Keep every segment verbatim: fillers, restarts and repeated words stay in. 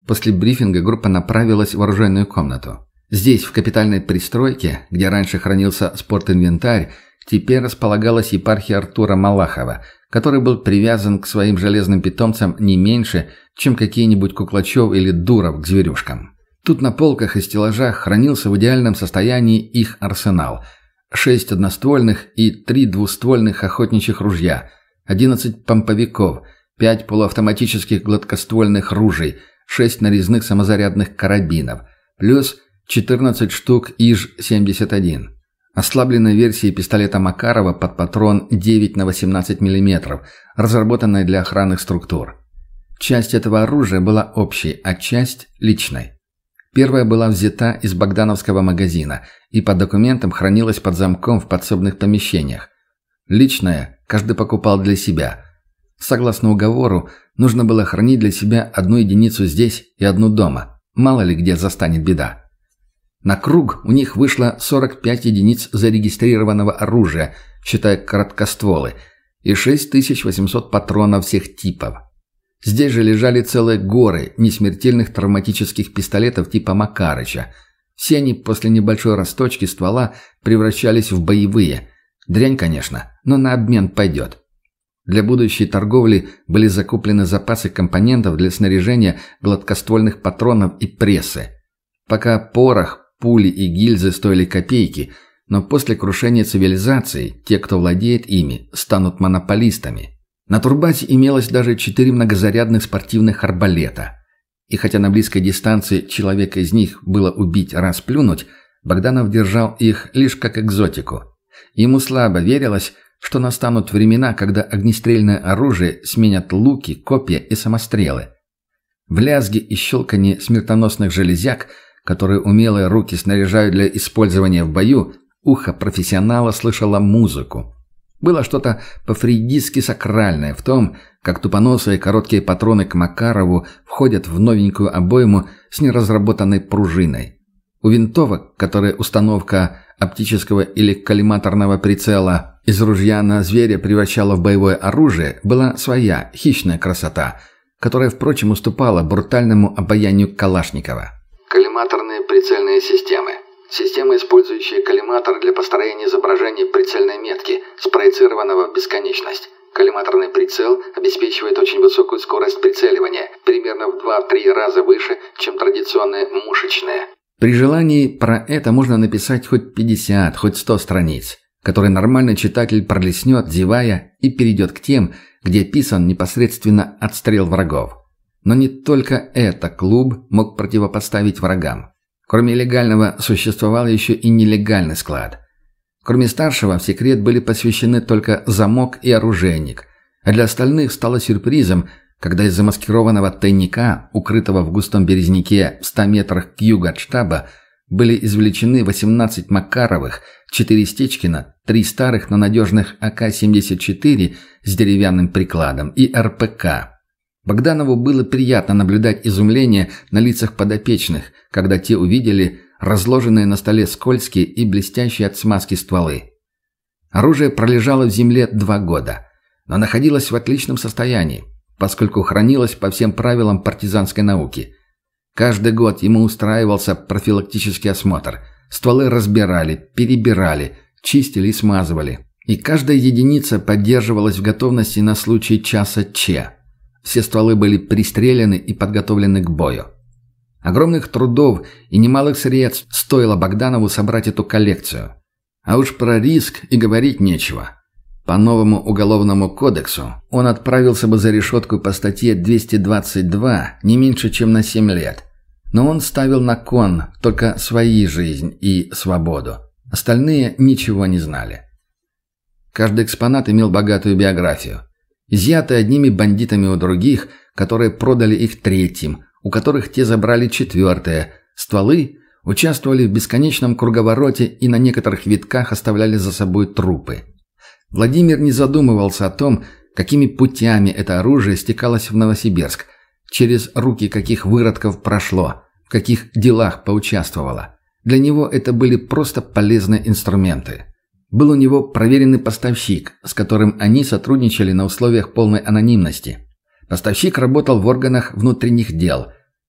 После брифинга группа направилась в оружейную комнату. Здесь, в капитальной пристройке, где раньше хранился спортинвентарь, теперь располагалась епархия Артура Малахова, который был привязан к своим железным питомцам не меньше, чем какие-нибудь Куклачев или Дуров к зверюшкам. Тут на полках и стеллажах хранился в идеальном состоянии их арсенал. Шесть одноствольных и три двуствольных охотничьих ружья, одиннадцать помповиков, пять полуавтоматических гладкоствольных ружей, шесть нарезных самозарядных карабинов, плюс четырнадцать штук ИЖ семьдесят один. Ослабленной версии пистолета Макарова под патрон девять на восемнадцать миллиметров, разработанной для охранных структур. Часть этого оружия была общей, а часть – личной. Первая была взята из богдановского магазина и по документам хранилась под замком в подсобных помещениях. Личная каждый покупал для себя. Согласно уговору, нужно было хранить для себя одну единицу здесь и одну дома. Мало ли где застанет беда. На круг у них вышло сорок пять единиц зарегистрированного оружия, считая короткостволы, и шесть тысяч восемьсот патронов всех типов. Здесь же лежали целые горы несмертельных травматических пистолетов типа Макарыча. Все они после небольшой расточки ствола превращались в боевые. Дрянь, конечно, но на обмен пойдет. Для будущей торговли были закуплены запасы компонентов для снаряжения гладкоствольных патронов и прессы. Пока порох, пули и гильзы стоили копейки, но после крушения цивилизации те, кто владеет ими, станут монополистами. На турбазе имелось даже четыре многозарядных спортивных арбалета. И хотя на близкой дистанции человека из них было убить раз плюнуть, Богданов держал их лишь как экзотику. Ему слабо верилось, что настанут времена, когда огнестрельное оружие сменят луки, копья и самострелы. В лязге и щелканье смертоносных железяк, которые умелые руки снаряжают для использования в бою, ухо профессионала слышало музыку. Было что-то по-фрейдистски сакральное в том, как тупоносые короткие патроны к Макарову входят в новенькую обойму с неразработанной пружиной. У винтовок, которые установка оптического или коллиматорного прицела из ружья на зверя превращала в боевое оружие, была своя хищная красота, которая, впрочем, уступала брутальному обаянию Калашникова. Коллиматорные прицельные системы. Система, использующая коллиматор для построения изображения прицельной метки, спроецированного в бесконечность. Коллиматорный прицел обеспечивает очень высокую скорость прицеливания, примерно в два-три раза выше, чем традиционные мушечные. При желании про это можно написать хоть пятьдесят, хоть сто страниц, которые нормальный читатель пролистнет, зевая, и перейдет к тем, где описан непосредственно отстрел врагов. Но не только это клуб мог противопоставить врагам. Кроме легального существовал еще и нелегальный склад. Кроме старшего, в секрет были посвящены только замок и оружейник, а для остальных стало сюрпризом, когда из замаскированного тайника, укрытого в густом березняке в ста метрах к югу от штаба, были извлечены восемнадцать Макаровых, четыре Стечкина, три старых, но надежных А К семьдесят четыре с деревянным прикладом и Р П К. Богданову было приятно наблюдать изумление на лицах подопечных, когда те увидели разложенные на столе скользкие и блестящие от смазки стволы. Оружие пролежало в земле два года, но находилось в отличном состоянии, поскольку хранилось по всем правилам партизанской науки. Каждый год ему устраивался профилактический осмотр. Стволы разбирали, перебирали, чистили и смазывали. И каждая единица поддерживалась в готовности на случай часа Че. Все стволы были пристреляны и подготовлены к бою. Огромных трудов и немалых средств стоило Богданову собрать эту коллекцию. А уж про риск и говорить нечего. По новому уголовному кодексу он отправился бы за решетку по статье двести двадцать два не меньше, чем на семь лет. Но он ставил на кон только свою жизнь и свободу. Остальные ничего не знали. Каждый экспонат имел богатую биографию. Изъятые одними бандитами у других, которые продали их третьим, у которых те забрали четвертое. Стволы участвовали в бесконечном круговороте и на некоторых витках оставляли за собой трупы. Владимир не задумывался о том, какими путями это оружие стекалось в Новосибирск, через руки каких выродков прошло, в каких делах поучаствовало. Для него это были просто полезные инструменты. Был у него проверенный поставщик, с которым они сотрудничали на условиях полной анонимности. Поставщик работал в органах внутренних дел.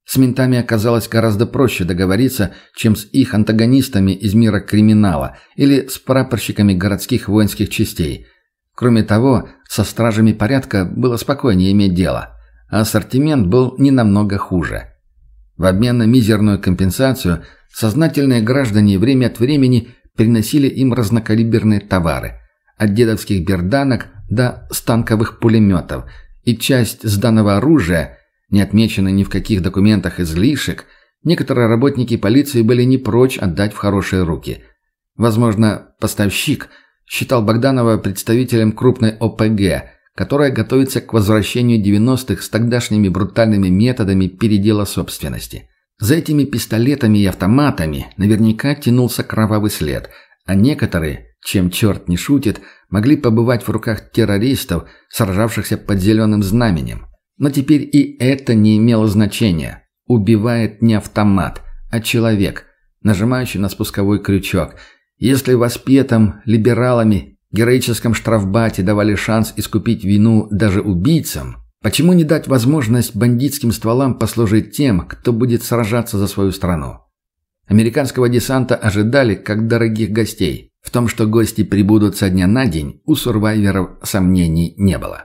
С ментами оказалось гораздо проще договориться, чем с их антагонистами из мира криминала или с прапорщиками городских воинских частей. Кроме того, со стражами порядка было спокойнее иметь дело, а ассортимент был не намного хуже. В обмен на мизерную компенсацию сознательные граждане время от времени приносили им разнокалиберные товары, от дедовских берданок до станковых пулеметов, и часть сданного оружия, не отмеченной ни в каких документах излишек, некоторые работники полиции были не прочь отдать в хорошие руки. Возможно, поставщик считал Богданова представителем крупной О П Г, которая готовится к возвращению девяностых с тогдашними брутальными методами передела собственности. За этими пистолетами и автоматами наверняка тянулся кровавый след, а некоторые, чем черт не шутит, могли побывать в руках террористов, сражавшихся под зеленым знаменем. Но теперь и это не имело значения. Убивает не автомат, а человек, нажимающий на спусковой крючок. Если воспетым либералами героическом штрафбате давали шанс искупить вину даже убийцам, почему не дать возможность бандитским стволам послужить тем, кто будет сражаться за свою страну? Американского десанта ожидали как дорогих гостей. В том, что гости прибудут со дня на день, у сурвайверов сомнений не было.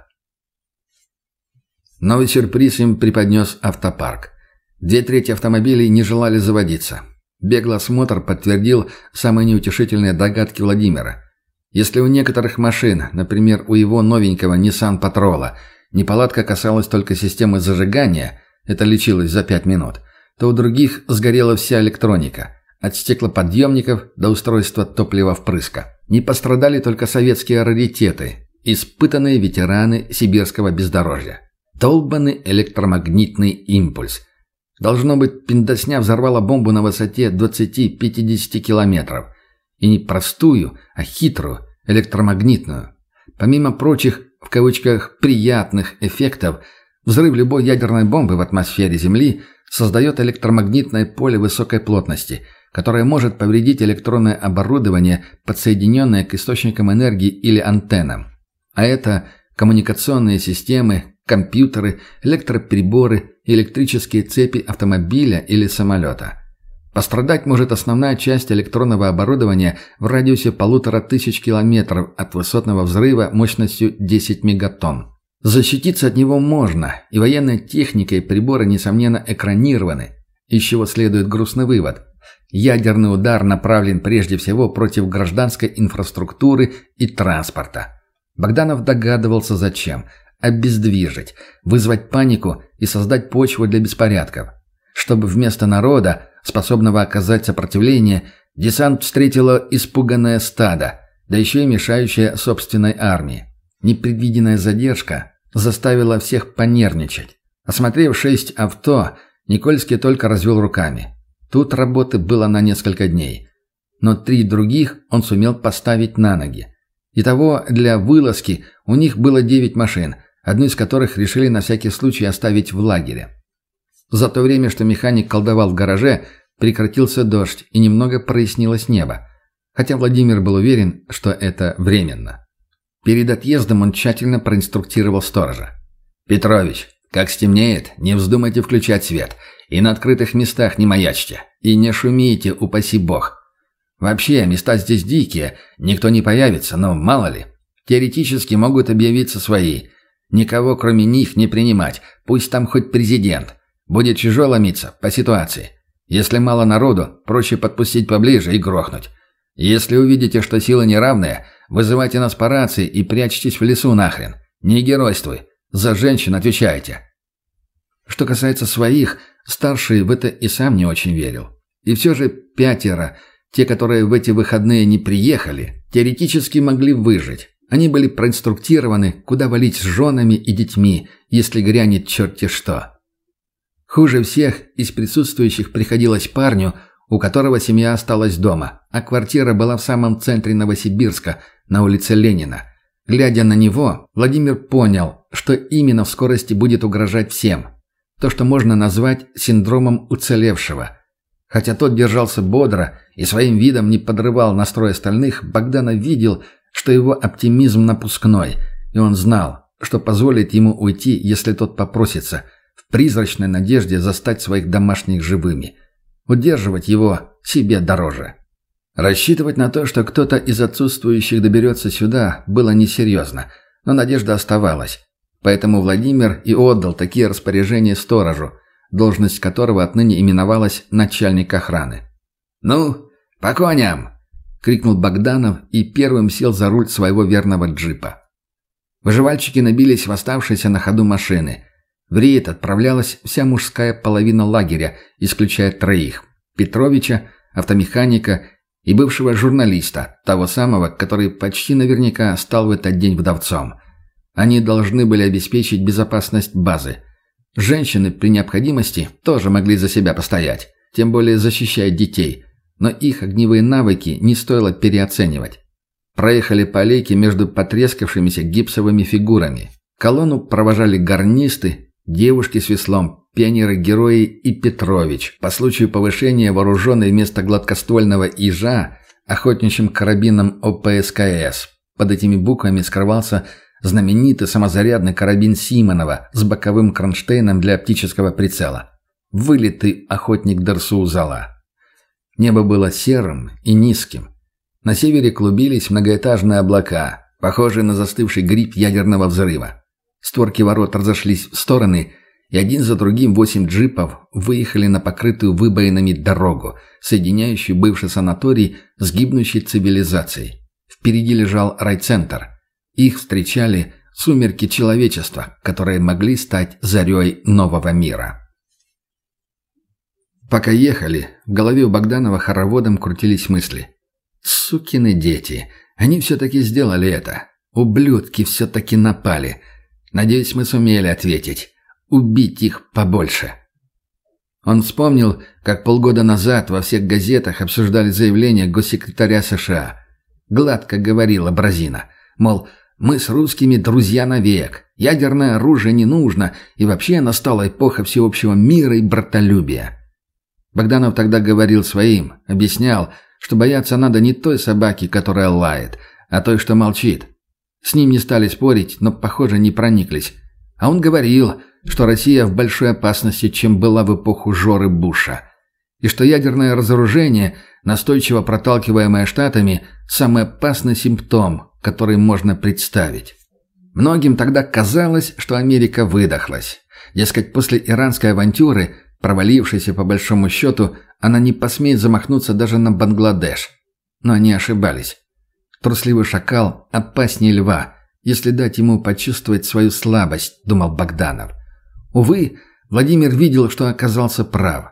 Новый сюрприз им преподнес автопарк. Две трети автомобилей не желали заводиться. Беглый осмотр подтвердил самые неутешительные догадки Владимира. Если у некоторых машин, например, у его новенького Nissan Patrol, неполадка касалась только системы зажигания, это лечилось за пять минут, то у других сгорела вся электроника, от стеклоподъемников до устройства топливовпрыска. Не пострадали только советские раритеты, испытанные ветераны сибирского бездорожья. Долбанный электромагнитный импульс. Должно быть, пиндосня взорвала бомбу на высоте двадцать-пятьдесят километров. И не простую, а хитрую, электромагнитную. Помимо прочих, в кавычках, «приятных эффектов», взрыв любой ядерной бомбы в атмосфере Земли создает электромагнитное поле высокой плотности, которое может повредить электронное оборудование, подсоединенное к источникам энергии или антеннам. А это коммуникационные системы, компьютеры, электроприборы, электрические цепи автомобиля или самолета. Пострадать может основная часть электронного оборудования в радиусе полутора тысяч километров от высотного взрыва мощностью десять мегатонн. Защититься от него можно, и военной техникой приборы, несомненно, экранированы, из чего следует грустный вывод. Ядерный удар направлен прежде всего против гражданской инфраструктуры и транспорта. Богданов догадывался, зачем. Обездвижить, вызвать панику и создать почву для беспорядков. Чтобы вместо народа, способного оказать сопротивление, десант встретило испуганное стадо, да еще и мешающее собственной армии. Непредвиденная задержка заставила всех понервничать. Осмотрев шесть авто, Никольский только развел руками. Тут работы было на несколько дней. Но три других он сумел поставить на ноги. Итого, для вылазки у них было девять машин, одну из которых решили на всякий случай оставить в лагере. За то время, что механик колдовал в гараже, прекратился дождь и немного прояснилось небо. Хотя Владимир был уверен, что это временно. Перед отъездом он тщательно проинструктировал сторожа. «Петрович, как стемнеет, не вздумайте включать свет. И на открытых местах не маячьте. И не шумите, упаси бог. Вообще, места здесь дикие, никто не появится, но мало ли. Теоретически могут объявиться свои. Никого кроме них не принимать, пусть там хоть президент. Будет чужой ломиться, по ситуации. Если мало народу, проще подпустить поближе и грохнуть. Если увидите, что силы неравные, вызывайте нас по рации и прячьтесь в лесу нахрен. Не геройствуй, за женщин отвечайте». Что касается своих, старший в это и сам не очень верил. И все же пятеро, те, которые в эти выходные не приехали, теоретически могли выжить. Они были проинструктированы, куда валить с женами и детьми, если грянет черти что. Хуже всех из присутствующих приходилось парню, у которого семья осталась дома, а квартира была в самом центре Новосибирска, на улице Ленина. Глядя на него, Владимир понял, что именно в скорости будет угрожать всем. То, что можно назвать синдромом уцелевшего. Хотя тот держался бодро и своим видом не подрывал настрой остальных, Богданов видел, что его оптимизм напускной, и он знал, что позволит ему уйти, если тот попросится, в призрачной надежде застать своих домашних живыми. Удерживать его себе дороже. Рассчитывать на то, что кто-то из отсутствующих доберется сюда, было несерьезно, но надежда оставалась. Поэтому Владимир и отдал такие распоряжения сторожу, должность которого отныне именовалась начальник охраны. «Ну, по коням!» — крикнул Богданов и первым сел за руль своего верного джипа. Выживальщики набились в оставшиеся на ходу машины. В рейд отправлялась вся мужская половина лагеря, исключая троих – Петровича, автомеханика и бывшего журналиста, того самого, который почти наверняка стал в этот день вдовцом. Они должны были обеспечить безопасность базы. Женщины при необходимости тоже могли за себя постоять, тем более защищая детей, но их огневые навыки не стоило переоценивать. Проехали по аллейке между потрескавшимися гипсовыми фигурами. Колонну провожали гарнисты, девушки с веслом, пионеры-герои и Петрович, по случаю повышения вооруженный вместо гладкоствольного ижа охотничьим карабином О П С К С. Под этими буквами скрывался знаменитый самозарядный карабин Симонова с боковым кронштейном для оптического прицела. Вылитый охотник Дерсу-Узала. Небо было серым и низким. На севере клубились многоэтажные облака, похожие на застывший гриб ядерного взрыва. Створки ворот разошлись в стороны, и один за другим восемь джипов выехали на покрытую выбоинами дорогу, соединяющую бывший санаторий с гибнущей цивилизацией. Впереди лежал райцентр. Их встречали сумерки человечества, которые могли стать зарей нового мира. Пока ехали, в голове у Богданова хороводом крутились мысли. «Сукины дети! Они все-таки сделали это! Ублюдки все-таки напали! Надеюсь, мы сумели ответить. Убить их побольше!» Он вспомнил, как полгода назад во всех газетах обсуждали заявление госсекретаря США. Гладко говорила Бразина, мол, мы с русскими друзья навек, ядерное оружие не нужно, и вообще настала эпоха всеобщего мира и братолюбия. Богданов тогда говорил своим, объяснял, что бояться надо не той собаки, которая лает, а той, что молчит. С ним не стали спорить, но, похоже, не прониклись. А он говорил, что Россия в большой опасности, чем была в эпоху Жоры Буша, и что ядерное разоружение, настойчиво проталкиваемое Штатами, самый опасный симптом, который можно представить. Многим тогда казалось, что Америка выдохлась. Дескать, после иранской авантюры, провалившейся по большому счету, она не посмеет замахнуться даже на Бангладеш. Но они ошибались. Трусливый шакал опаснее льва, если дать ему почувствовать свою слабость, думал Богданов. Увы, Владимир видел, что оказался прав.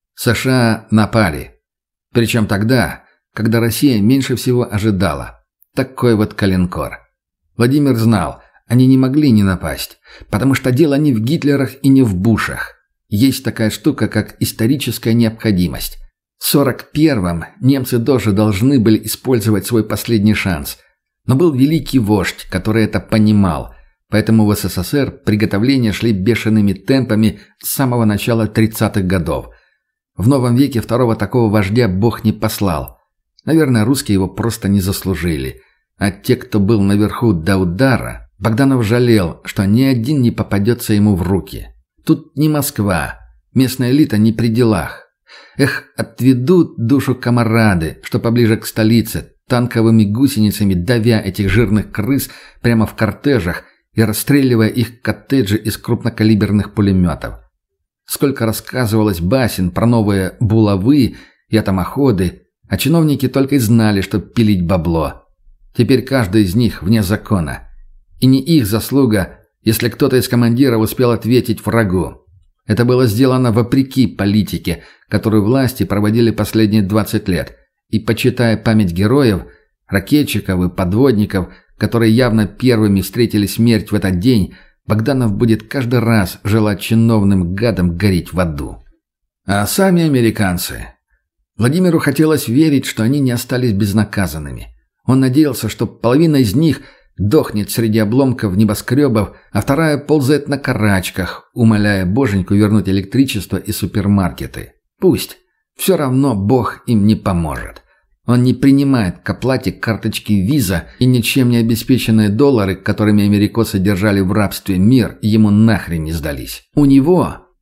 США напали. Причем тогда, когда Россия меньше всего ожидала. Такой вот калинкор. Владимир знал, они не могли не напасть, потому что дело не в Гитлерах и не в Бушах. Есть такая штука, как историческая необходимость. В сорок первом немцы тоже должны были использовать свой последний шанс. Но был великий вождь, который это понимал. Поэтому в С С С Р приготовления шли бешеными темпами с самого начала тридцатых годов. В новом веке второго такого вождя Бог не послал. Наверное, русские его просто не заслужили. А те, кто был наверху до удара, Богданов жалел, что ни один не попадется ему в руки. Тут не Москва, местная элита не при делах. Эх, отведут душу комарады, что поближе к столице, танковыми гусеницами давя этих жирных крыс прямо в кортежах и расстреливая их коттеджи из крупнокалиберных пулеметов. Сколько рассказывалось басен про новые булавы и атомоходы, а чиновники только и знали, что пилить бабло. Теперь каждый из них вне закона. И не их заслуга, если кто-то из командиров успел ответить врагу. Это было сделано вопреки политике, которую власти проводили последние двадцать лет. И, почитая память героев, ракетчиков и подводников, которые явно первыми встретили смерть в этот день, Богданов будет каждый раз желать чиновным гадам гореть в аду. А сами американцы... Владимиру хотелось верить, что они не остались безнаказанными. Он надеялся, что половина из них дохнет среди обломков небоскребов, а вторая ползает на карачках, умоляя боженьку вернуть электричество и супермаркеты. Пусть. Все равно Бог им не поможет. Он не принимает к оплате карточки виза, и ничем не обеспеченные доллары, которыми америкосы держали в рабстве мир, ему нахрен не сдались. У него,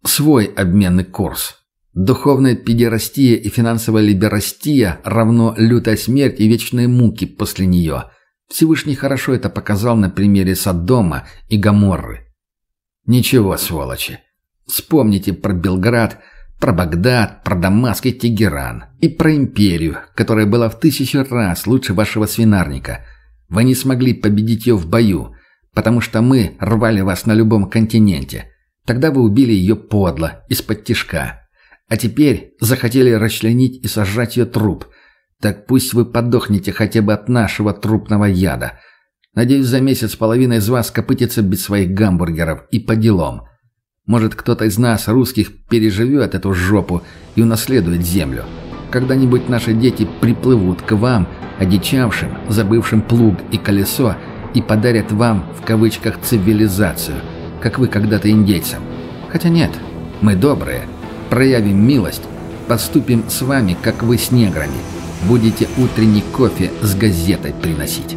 свой обменный курс. Духовная педерастия и финансовая либерастия равно лютая смерть и вечные муки после нее. Всевышний хорошо это показал на примере Содома и Гоморры. Ничего, сволочи. Вспомните про Белград, про Багдад, про Дамаск и Тегеран. И про империю, которая была в тысячу раз лучше вашего свинарника. Вы не смогли победить ее в бою, потому что мы рвали вас на любом континенте. Тогда вы убили ее подло, из-под тишка. А теперь захотели расчленить и сожрать ее труп. Так пусть вы подохнете хотя бы от нашего трупного яда. Надеюсь, за месяц половина из вас копытится без своих гамбургеров и по делам. Может, кто-то из нас, русских, переживет эту жопу и унаследует землю. Когда-нибудь наши дети приплывут к вам, одичавшим, забывшим плуг и колесо, и подарят вам, в кавычках, цивилизацию, как вы когда-то индейцам. Хотя нет, мы добрые. Проявим милость, поступим с вами, как вы с неграми. Будете утренний кофе с газетой приносить.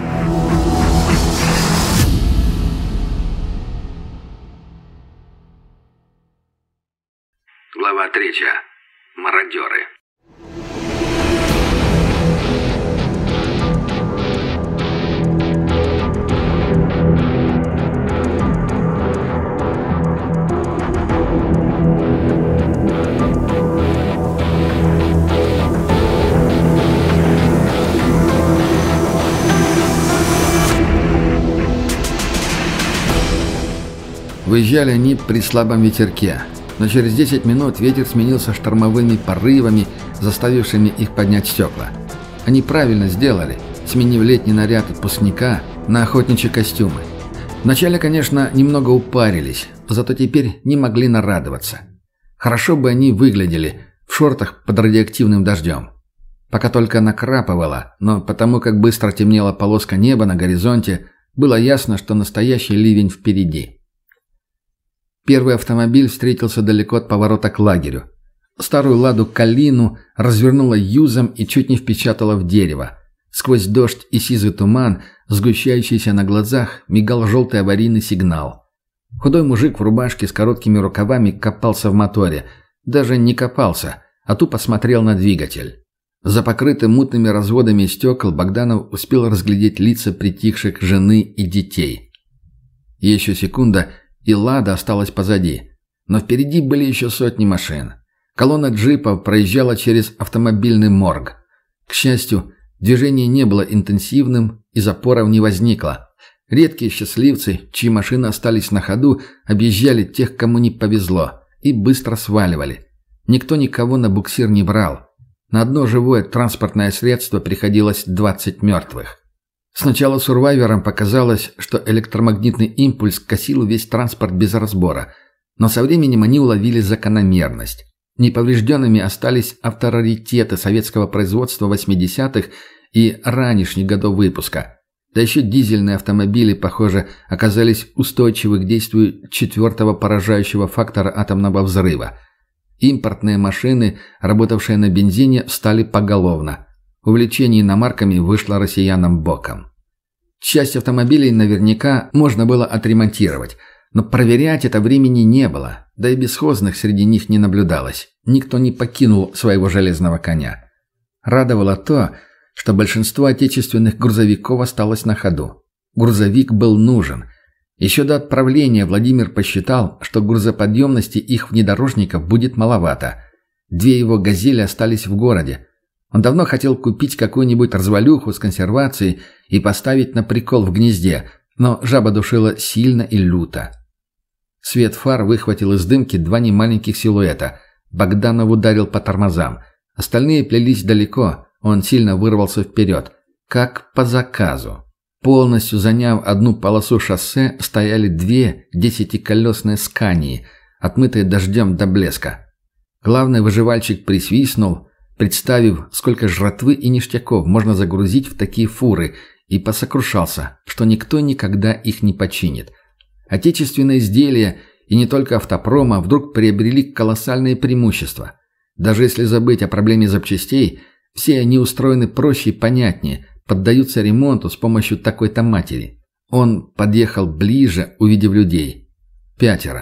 Глава третья. Мародеры. Выезжали они при слабом ветерке, но через десять минут ветер сменился штормовыми порывами, заставившими их поднять стекла. Они правильно сделали, сменив летний наряд отпускника на охотничьи костюмы. Вначале, конечно, немного упарились, зато теперь не могли нарадоваться. Хорошо бы они выглядели в шортах под радиоактивным дождем. Пока только накрапывало, но потому как быстро темнела полоска неба на горизонте, было ясно, что настоящий ливень впереди. Первый автомобиль встретился далеко от поворота к лагерю. Старую «Ладу Калину» развернула юзом и чуть не впечатала в дерево. Сквозь дождь и сизый туман, сгущающийся на глазах, мигал желтый аварийный сигнал. Худой мужик в рубашке с короткими рукавами копался в моторе. Даже не копался, а тупо смотрел на двигатель. За покрытым мутными разводами стекол Богданов успел разглядеть лица притихших жены и детей. Еще секунда — и «Лада» осталась позади. Но впереди были еще сотни машин. Колонна джипов проезжала через автомобильный морг. К счастью, движение не было интенсивным и запоров не возникло. Редкие счастливцы, чьи машины остались на ходу, объезжали тех, кому не повезло, и быстро сваливали. Никто никого на буксир не брал. На одно живое транспортное средство приходилось двадцать мертвых. Сначала сурвайверам показалось, что электромагнитный импульс косил весь транспорт без разбора, но со временем они уловили закономерность. Неповрежденными остались автораритеты советского производства восьмидесятых и ранешних годов выпуска. Да еще дизельные автомобили, похоже, оказались устойчивы к действию четвертого поражающего фактора атомного взрыва. Импортные машины, работавшие на бензине, встали поголовно. Увлечение иномарками вышло россиянам боком. Часть автомобилей наверняка можно было отремонтировать, но проверять это времени не было, да и бесхозных среди них не наблюдалось. Никто не покинул своего железного коня. Радовало то, что большинство отечественных грузовиков осталось на ходу. Грузовик был нужен. Еще до отправления Владимир посчитал, что грузоподъемности их внедорожников будет маловато. Две его «Газели» остались в городе. Он давно хотел купить какую-нибудь развалюху с консервацией и поставить на прикол в гнезде, но жаба душила сильно и люто. Свет фар выхватил из дымки два немаленьких силуэта. Богданов ударил по тормозам. Остальные плелись далеко, он сильно вырвался вперед. Как по заказу. Полностью заняв одну полосу шоссе, стояли две десятиколесные «Скании», отмытые дождем до блеска. Главный выживальщик присвистнул, представив, сколько жратвы и ништяков можно загрузить в такие фуры, и посокрушался, что никто никогда их не починит. Отечественные изделия, и не только автопрома, вдруг приобрели колоссальные преимущества. Даже если забыть о проблеме запчастей, все они устроены проще и понятнее, поддаются ремонту с помощью такой-то матери. Он подъехал ближе, увидев людей. Пятеро.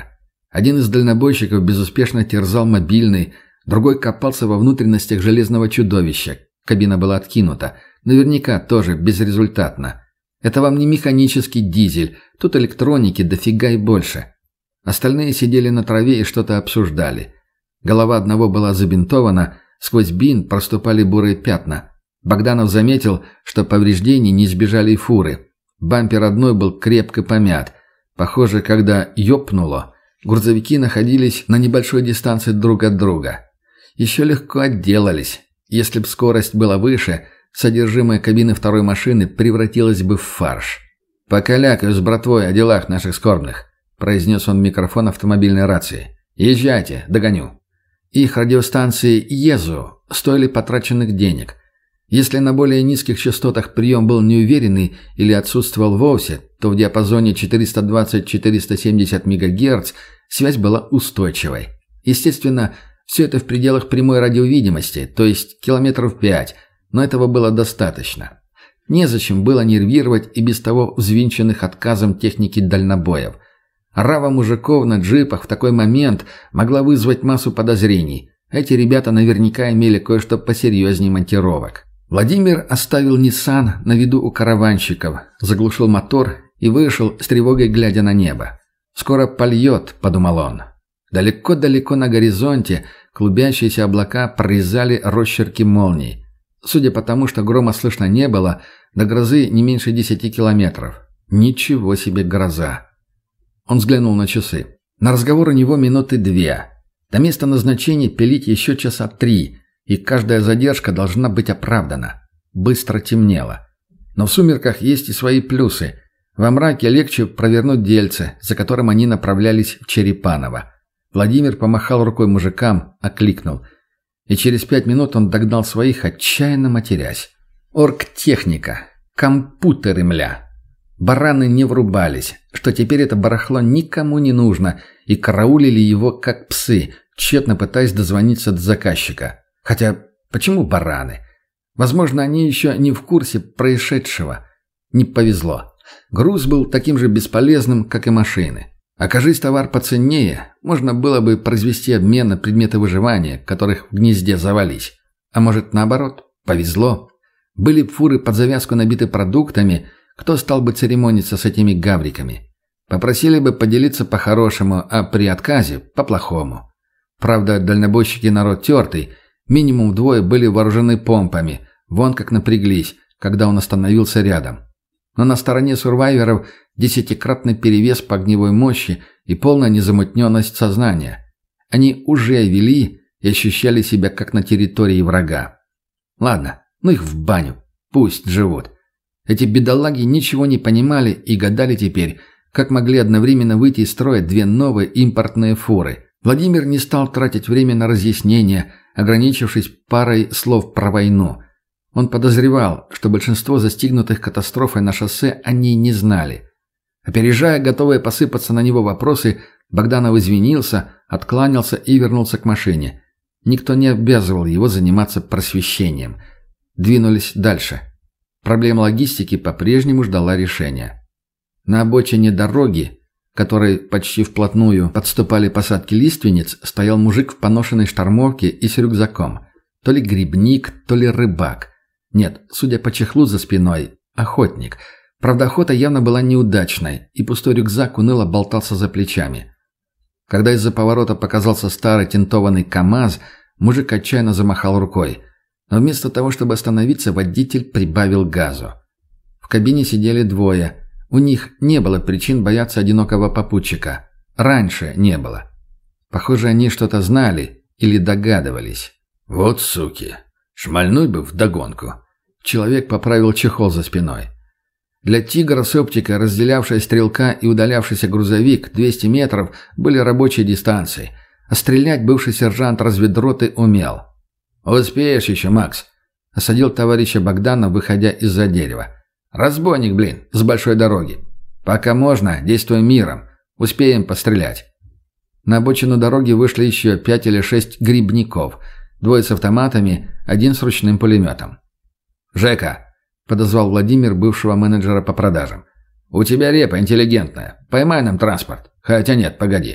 Один из дальнобойщиков безуспешно терзал мобильный, другой копался во внутренностях железного чудовища. Кабина была откинута. Наверняка тоже безрезультатно. Это вам не механический дизель, тут электроники дофига и больше. Остальные сидели на траве и что-то обсуждали. Голова одного была забинтована, сквозь бинт проступали бурые пятна. Богданов заметил, что повреждений не избежали и фуры. Бампер одной был крепко помят. Похоже, когда ёпнуло, грузовики находились на небольшой дистанции друг от друга. Еще легко отделались. Если б скорость была выше, содержимое кабины второй машины превратилось бы в фарш. «Покалякаю с братвой о делах наших скорбных», – произнес он в микрофон автомобильной рации. «Езжайте, догоню». Их радиостанции «Езу» стоили потраченных денег. Если на более низких частотах прием был неуверенный или отсутствовал вовсе, то в диапазоне четыреста двадцать - четыреста семьдесят МГц связь была устойчивой. Естественно, все это в пределах прямой радиовидимости, то есть километров пять, но этого было достаточно. Незачем было нервировать и без того взвинченных отказом техники дальнобоев. Рава мужиков на джипах в такой момент могла вызвать массу подозрений. Эти ребята наверняка имели кое-что посерьезнее монтировок. Владимир оставил Ниссан на виду у караванщиков, заглушил мотор и вышел, с тревогой глядя на небо. «Скоро польет», — подумал он. Далеко-далеко на горизонте клубящиеся облака прорезали росчерки молний. Судя по тому, что грома слышно не было, до грозы не меньше десяти километров. Ничего себе гроза. Он взглянул на часы. На разговор у него минуты две. До места назначения пилить еще часа три, и каждая задержка должна быть оправдана. Быстро темнело. Но в сумерках есть и свои плюсы. Во мраке легче провернуть дельце, за которым они направлялись в Черепаново. Владимир помахал рукой мужикам, окликнул. И через пять минут он догнал своих, отчаянно матерясь. Оргтехника. Компьютеры, мля. Бараны не врубались, что теперь это барахло никому не нужно, и караулили его как псы, тщетно пытаясь дозвониться до заказчика. Хотя, почему бараны? Возможно, они еще не в курсе происшедшего. Не повезло. Груз был таким же бесполезным, как и машины. Окажись товар поценнее, можно было бы произвести обмен на предметы выживания, которых в гнезде завались. А может, наоборот, повезло. Были б фуры под завязку набиты продуктами, кто стал бы церемониться с этими гавриками? Попросили бы поделиться по-хорошему, а при отказе – по-плохому. Правда, дальнобойщики народ тертый, минимум двое были вооружены помпами, вон как напряглись, когда он остановился рядом. Но на стороне сурвайверов десятикратный перевес по огневой мощи и полная незамутненность сознания. Они уже вели и ощущали себя как на территории врага. Ладно, ну их в баню, пусть живут. Эти бедолаги ничего не понимали и гадали теперь, как могли одновременно выйти из строя две новые импортные фуры. Владимир не стал тратить время на разъяснения, ограничившись парой слов про войну. Он подозревал, что большинство застигнутых катастрофой на шоссе они не знали. Опережая готовые посыпаться на него вопросы, Богданов извинился, откланялся и вернулся к машине. Никто не обязывал его заниматься просвещением. Двинулись дальше. Проблема логистики по-прежнему ждала решения. На обочине дороги, которой почти вплотную подступали посадки лиственниц, стоял мужик в поношенной штормовке и с рюкзаком. То ли грибник, то ли рыбак. Нет, судя по чехлу за спиной, охотник. Правда, охота явно была неудачной, и пустой рюкзак уныло болтался за плечами. Когда из-за поворота показался старый тентованный КАМАЗ, мужик отчаянно замахал рукой. Но вместо того, чтобы остановиться, водитель прибавил газу. В кабине сидели двое. У них не было причин бояться одинокого попутчика. Раньше не было. Похоже, они что-то знали или догадывались. «Вот суки! Шмальнуть бы вдогонку!» Человек поправил чехол за спиной. Для «Тигра» с оптикой, разделявшая стрелка и удалявшийся грузовик двести метров, были рабочей дистанцией, а стрелять бывший сержант разведроты умел. «Успеешь еще, Макс», — осадил товарища Богданов, выходя из-за дерева. «Разбойник, блин, с большой дороги. Пока можно, действуем миром. Успеем пострелять». На обочину дороги вышли еще пять или шесть грибников. Двое с автоматами, один с ручным пулеметом. «Жека», — подозвал Владимир бывшего менеджера по продажам. «У тебя репа интеллигентная. Поймай нам транспорт. Хотя нет, погоди.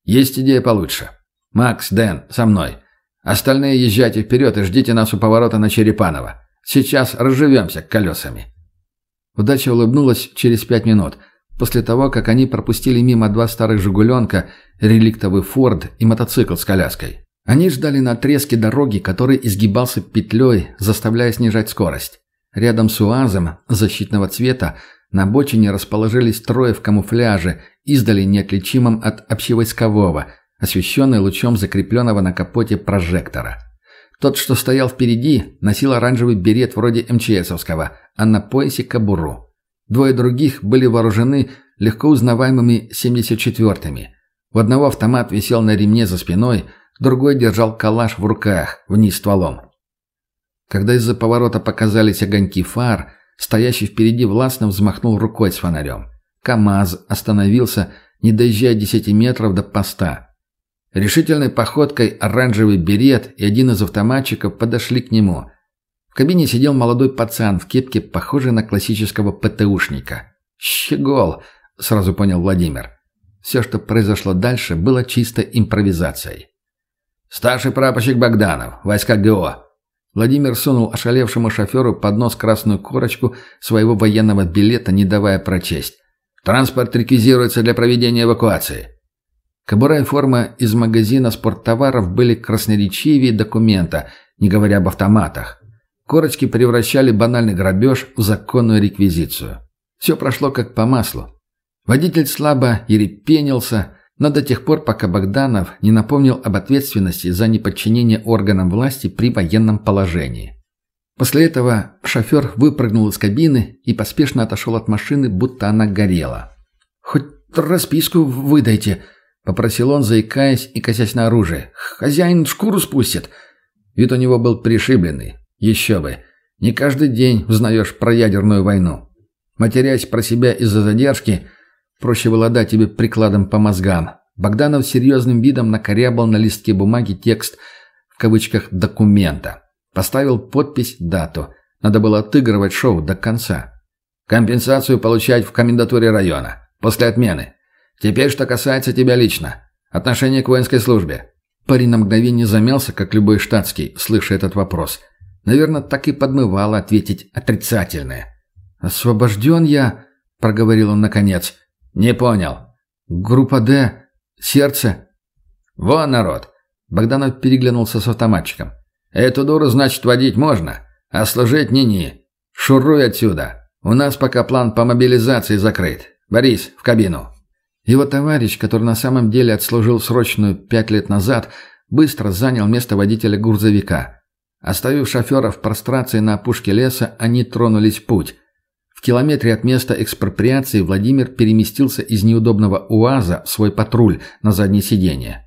Есть идея получше. Макс, Дэн, со мной. Остальные езжайте вперед и ждите нас у поворота на Черепаново. Сейчас разживемся колесами». Удача улыбнулась через пять минут, после того, как они пропустили мимо два старых «Жигуленка», реликтовый «Форд» и мотоцикл с коляской. Они ждали на отрезке дороги, который изгибался петлей, заставляя снижать скорость. Рядом с УАЗом защитного цвета на обочине расположились трое в камуфляже, издали неотличимым от общевойскового, освещенный лучом закрепленного на капоте прожектора. Тот, что стоял впереди, носил оранжевый берет вроде МЧСовского, а на поясе кобуру. Двое других были вооружены легко узнаваемыми семьдесят четвёртыми. У одного автомат висел на ремне за спиной, другой держал калаш в руках, вниз стволом. Когда из-за поворота показались огоньки фар, стоящий впереди властно взмахнул рукой с фонарем. КамАЗ остановился, не доезжая десяти метров до поста. Решительной походкой оранжевый берет и один из автоматчиков подошли к нему. В кабине сидел молодой пацан в кепке, похожей на классического ПТУшника. «Щегол», — сразу понял Владимир. Все, что произошло дальше, было чисто импровизацией. «Старший прапорщик Богданов, войска ГО». Владимир сунул ошалевшему шоферу под нос красную корочку своего военного билета, не давая прочесть. «Транспорт реквизируется для проведения эвакуации». Кобура и форма из магазина спорттоваров были красноречивее документа, не говоря об автоматах. Корочки превращали банальный грабеж в законную реквизицию. Все прошло как по маслу. Водитель слабо ерепенился, но до тех пор, пока Богданов не напомнил об ответственности за неподчинение органам власти при военном положении. После этого шофер выпрыгнул из кабины и поспешно отошел от машины, будто она горела. «Хоть расписку выдайте», — попросил он, заикаясь и косясь на оружие. «Хозяин шкуру спустит». Вид у него был пришибленный. Еще бы. Не каждый день узнаешь про ядерную войну. Матерясь про себя из-за задержки, проще было дать тебе прикладом по мозгам. Богданов серьезным видом накорябал на листке бумаги текст, в кавычках, «документа». Поставил подпись, дату. Надо было отыгрывать шоу до конца. «Компенсацию получать в комендатуре района. После отмены. Теперь, что касается тебя лично. Отношение к воинской службе». Парень на мгновение замялся, как любой штатский, слыша этот вопрос. Наверное, так и подмывало ответить отрицательное. «Освобожден я», — проговорил он наконец. «Не понял». «Группа «Д», сердце». «Вон народ!» Богданов переглянулся с автоматчиком. «Эту дуру, значит, водить можно, а служить ни-ни. Шуруй отсюда. У нас пока план по мобилизации закрыт. Борис, в кабину». Его товарищ, который на самом деле отслужил срочную пять лет назад, быстро занял место водителя грузовика. Оставив шофера в прострации на опушке леса, они тронулись в путь. В километре от места экспроприации Владимир переместился из неудобного УАЗа в свой патруль на заднее сиденье.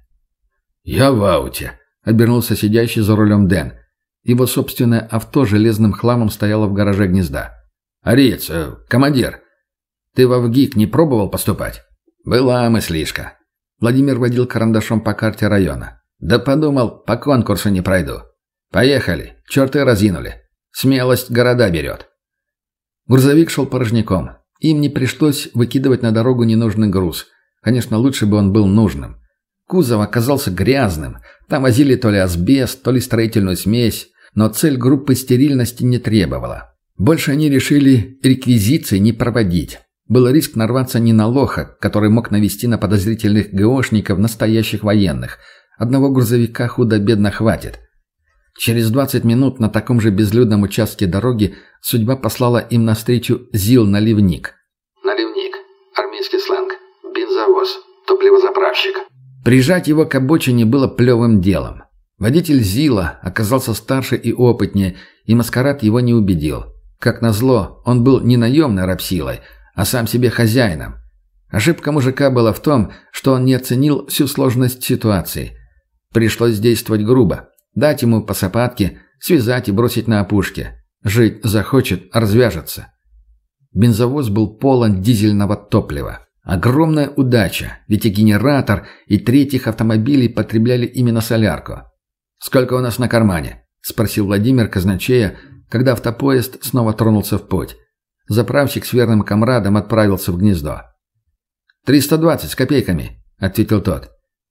«Я в ауте», — обернулся сидящий за рулем Дэн. Его собственное авто железным хламом стояло в гараже гнезда. «Ариец, э, командир, ты во ВГИК не пробовал поступать?» «Была мыслишка». Владимир водил карандашом по карте района. «Да подумал, по конкурсу не пройду. Поехали, черты разинули. Смелость города берет». Грузовик шел порожняком. Им не пришлось выкидывать на дорогу ненужный груз. Конечно, лучше бы он был нужным. Кузов оказался грязным. Там возили то ли асбест, то ли строительную смесь, но цель группы стерильности не требовала. Больше они решили реквизиции не проводить. Был риск нарваться не на лоха, который мог навести на подозрительных ГОшников настоящих военных. Одного грузовика худо-бедно хватит. Через двадцать минут на таком же безлюдном участке дороги судьба послала им навстречу ЗИЛ-наливник. Наливник. Армейский сленг. Бензовоз. Топливозаправщик. Прижать его к обочине было плевым делом. Водитель ЗИЛа оказался старше и опытнее, и маскарад его не убедил. Как назло, он был не наемной рабсилой, а сам себе хозяином. Ошибка мужика была в том, что он не оценил всю сложность ситуации. Пришлось действовать грубо. Дать ему по сапатке, связать и бросить на опушке. Жить захочет, развяжется. Бензовоз был полон дизельного топлива. Огромная удача, ведь и генератор, и третьих автомобилей потребляли именно солярку. «Сколько у нас на кармане?» – спросил Владимир казначея, когда автопоезд снова тронулся в путь. Заправщик с верным комрадом отправился в гнездо. «Триста двадцать с копейками», — ответил тот.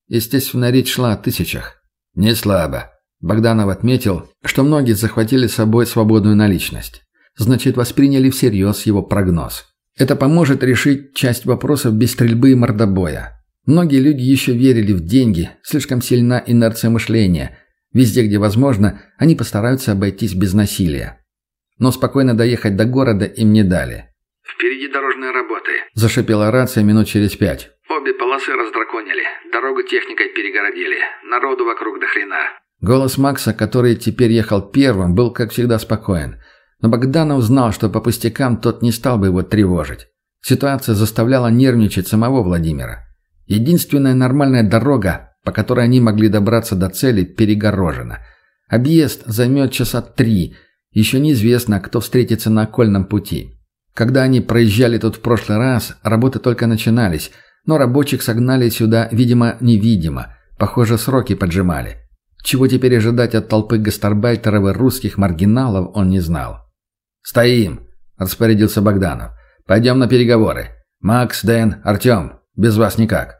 Естественно, речь шла о тысячах. Не слабо. Богданов отметил, что многие захватили с собой свободную наличность. Значит, восприняли всерьез его прогноз. Это поможет решить часть вопросов без стрельбы и мордобоя. Многие люди еще верили в деньги, слишком сильна инерция мышления. Везде, где возможно, они постараются обойтись без насилия. Но спокойно доехать до города им не дали. «Впереди дорожные работы», – зашипела рация минут через пять. «Обе полосы раздраконили, дорогу техникой перегородили, народу вокруг до хрена». Голос Макса, который теперь ехал первым, был, как всегда, спокоен. Но Богданов знал, что по пустякам тот не стал бы его тревожить. Ситуация заставляла нервничать самого Владимира. Единственная нормальная дорога, по которой они могли добраться до цели, перегорожена. Объезд займет часа три. Еще неизвестно, кто встретится на окольном пути. Когда они проезжали тут в прошлый раз, работы только начинались, но рабочих согнали сюда, видимо-невидимо. Похоже, сроки поджимали. Чего теперь ожидать от толпы гастарбайтеров и русских маргиналов, он не знал. «Стоим!» – распорядился Богданов. «Пойдем на переговоры. Макс, Дэн, Артем. Без вас никак».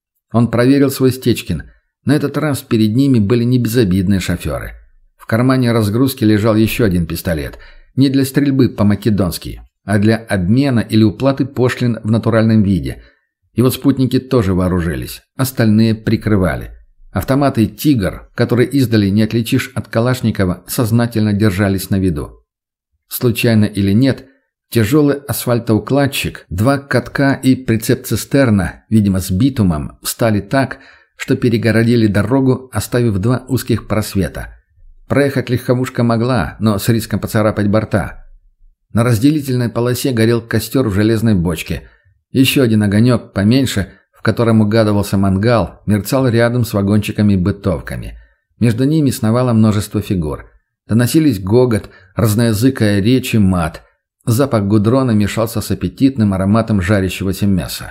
Он проверил свой Стечкин. На этот раз перед ними были не безобидные шоферы. В кармане разгрузки лежал еще один пистолет. Не для стрельбы по-македонски, а для обмена или уплаты пошлин в натуральном виде. Его спутники тоже вооружились. Остальные прикрывали. Автоматы «Тигр», которые издали не отличишь от Калашникова, сознательно держались на виду. Случайно или нет, тяжелый асфальтоукладчик, два катка и прицеп-цистерна, видимо с битумом, встали так, что перегородили дорогу, оставив два узких просвета. Проехать легковушка могла, но с риском поцарапать борта. На разделительной полосе горел костер в железной бочке. Еще один огонек, поменьше, в котором угадывался мангал, мерцал рядом с вагончиками-бытовками. Между ними сновало множество фигур. Доносились гогот, разноязыкая речь и мат. Запах гудрона мешался с аппетитным ароматом жарящегося мяса.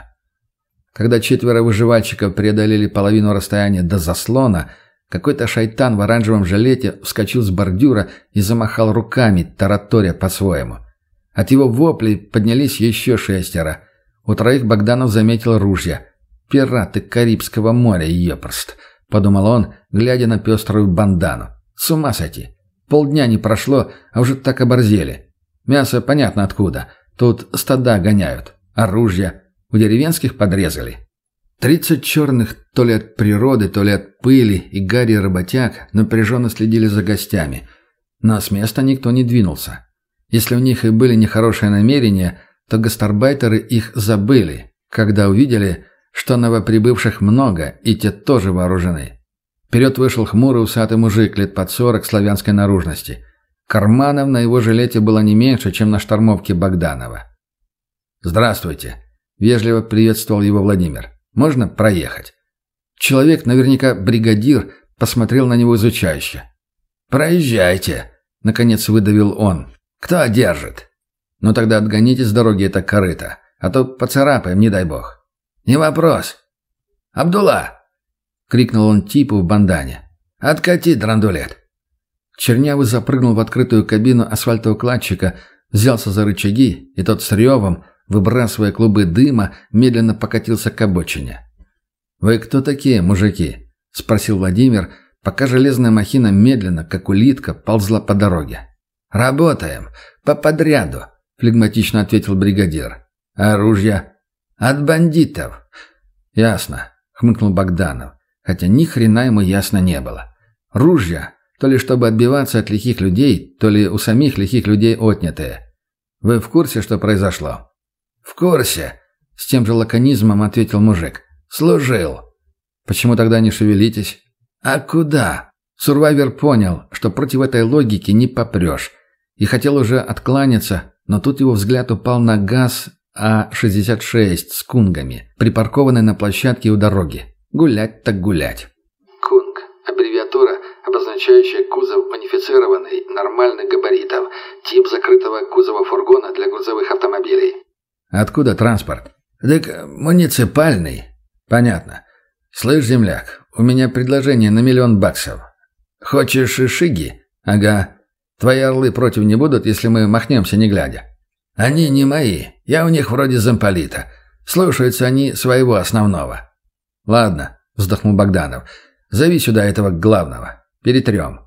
Когда четверо выживальщиков преодолели половину расстояния до заслона, какой-то шайтан в оранжевом жилете вскочил с бордюра и замахал руками, тараторя по-своему. От его воплей поднялись еще шестеро. У троих Богданов заметил ружья. «Пираты Карибского моря, ёпрст», — подумал он, глядя на пеструю бандану. «С ума сойти! Полдня не прошло, а уже так оборзели. Мясо понятно откуда. Тут стада гоняют. А ружья у деревенских подрезали». Тридцать черных то ли от природы, то ли от пыли и гари работяг напряженно следили за гостями. Но с места никто не двинулся. Если у них и были нехорошие намерения, то гастарбайтеры их забыли, когда увидели, что новоприбывших много, и те тоже вооружены. Вперед вышел хмурый усатый мужик лет под сорок славянской наружности. Карманов на его жилете было не меньше, чем на штормовке Богданова. «Здравствуйте», — вежливо приветствовал его Владимир. «Можно проехать?» Человек, наверняка бригадир, посмотрел на него изучающе. «Проезжайте», — наконец выдавил он. «Кто держит?» «Ну тогда отгоните с дороги это корыто, а то поцарапаем, не дай бог». «Не вопрос». «Абдулла!» — крикнул он типу в бандане. «Откати, драндулет!» Чернявый запрыгнул в открытую кабину асфальтоукладчика, взялся за рычаги, и тот с ревом, выбрасывая клубы дыма, медленно покатился к обочине. «Вы кто такие, мужики?» — спросил Владимир, пока железная махина медленно, как улитка, ползла по дороге. «Работаем. По подряду», — флегматично ответил бригадир. «Оружие?» «От бандитов». «Ясно», — хмыкнул Богданов, хотя ни хрена ему ясно не было. «Ружья, то ли чтобы отбиваться от лихих людей, то ли у самих лихих людей отнятые. Вы в курсе, что произошло?» «В курсе», — с тем же лаконизмом ответил мужик. «Служил». «Почему тогда не шевелитесь?» «А куда?» Сурвайвер понял, что против этой логики не попрешь, и хотел уже откланяться, но тут его взгляд упал на ГАЗ А шестьдесят шесть с кунгами, припаркованный на площадке у дороги. Гулять так гулять. Кунг – аббревиатура, обозначающая кузов унифицированный, нормальных габаритов, тип закрытого кузова фургона для грузовых автомобилей. Откуда транспорт? Так муниципальный. Понятно. Слышь, земляк, у меня предложение на миллион баксов. Хочешь шиги? Ага. Твои орлы против не будут, если мы махнемся не глядя? Они не мои. Я у них вроде замполита. Слушаются они своего основного. Ладно, — вздохнул Богданов. «Зови сюда этого главного. Перетрем».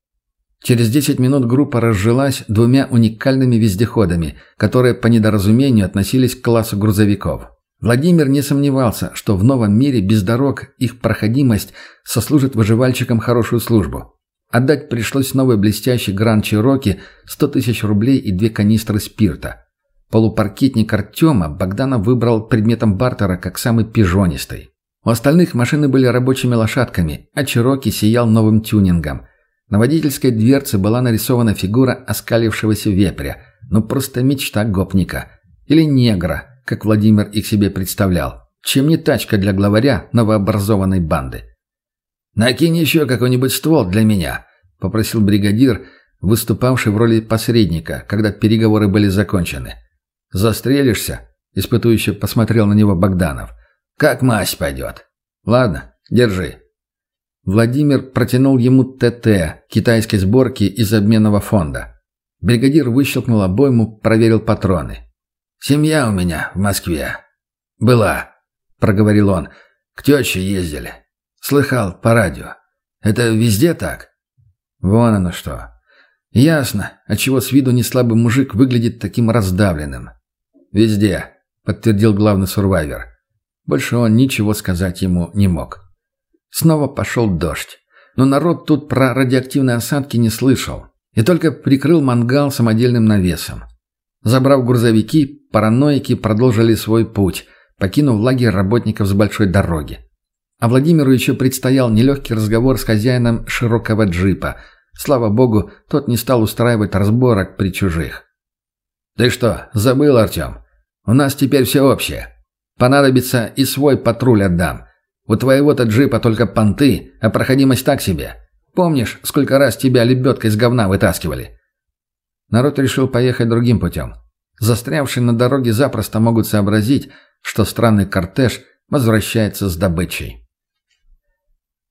Через десять минут группа разжилась двумя уникальными вездеходами, которые по недоразумению относились к классу грузовиков. Владимир не сомневался, что в новом мире без дорог их проходимость сослужит выживальщикам хорошую службу. Отдать пришлось новый блестящий Гранд Чироки, сто тысяч рублей и две канистры спирта. Полупаркетник Артема Богданов выбрал предметом бартера как самый пижонистый. У остальных машины были рабочими лошадками, а Чироки сиял новым тюнингом. На водительской дверце была нарисована фигура оскалившегося вепря. Ну просто мечта гопника. Или негра, как Владимир их себе представлял. Чем не тачка для главаря новообразованной банды. «Накинь еще какой-нибудь ствол для меня», — попросил бригадир, выступавший в роли посредника, когда переговоры были закончены. «Застрелишься?» — испытующе посмотрел на него Богданов. «Как мазь пойдет». «Ладно, держи». Владимир протянул ему ТТ китайской сборки из обменного фонда. Бригадир выщелкнул обойму, проверил патроны. «Семья у меня в Москве. Была», — проговорил он. «К теще ездили. Слыхал по радио. Это везде так?» «Вон оно что. Ясно, отчего с виду неслабый мужик выглядит таким раздавленным». «Везде», — подтвердил главный сурвайвер. Больше он ничего сказать ему не мог. Снова пошел дождь. Но народ тут про радиоактивные осадки не слышал. И только прикрыл мангал самодельным навесом. Забрав грузовики, параноики продолжили свой путь, покинув лагерь работников с большой дороги. А Владимиру еще предстоял нелегкий разговор с хозяином широкого джипа. Слава богу, тот не стал устраивать разборок при чужих. «Ты что, забыл, Артем? У нас теперь все общее. Понадобится и свой патруль отдам. У твоего-то джипа только понты, а проходимость так себе. Помнишь, сколько раз тебя лебедкой из говна вытаскивали?» Народ решил поехать другим путем. Застрявшие на дороге запросто могут сообразить, что странный кортеж возвращается с добычей.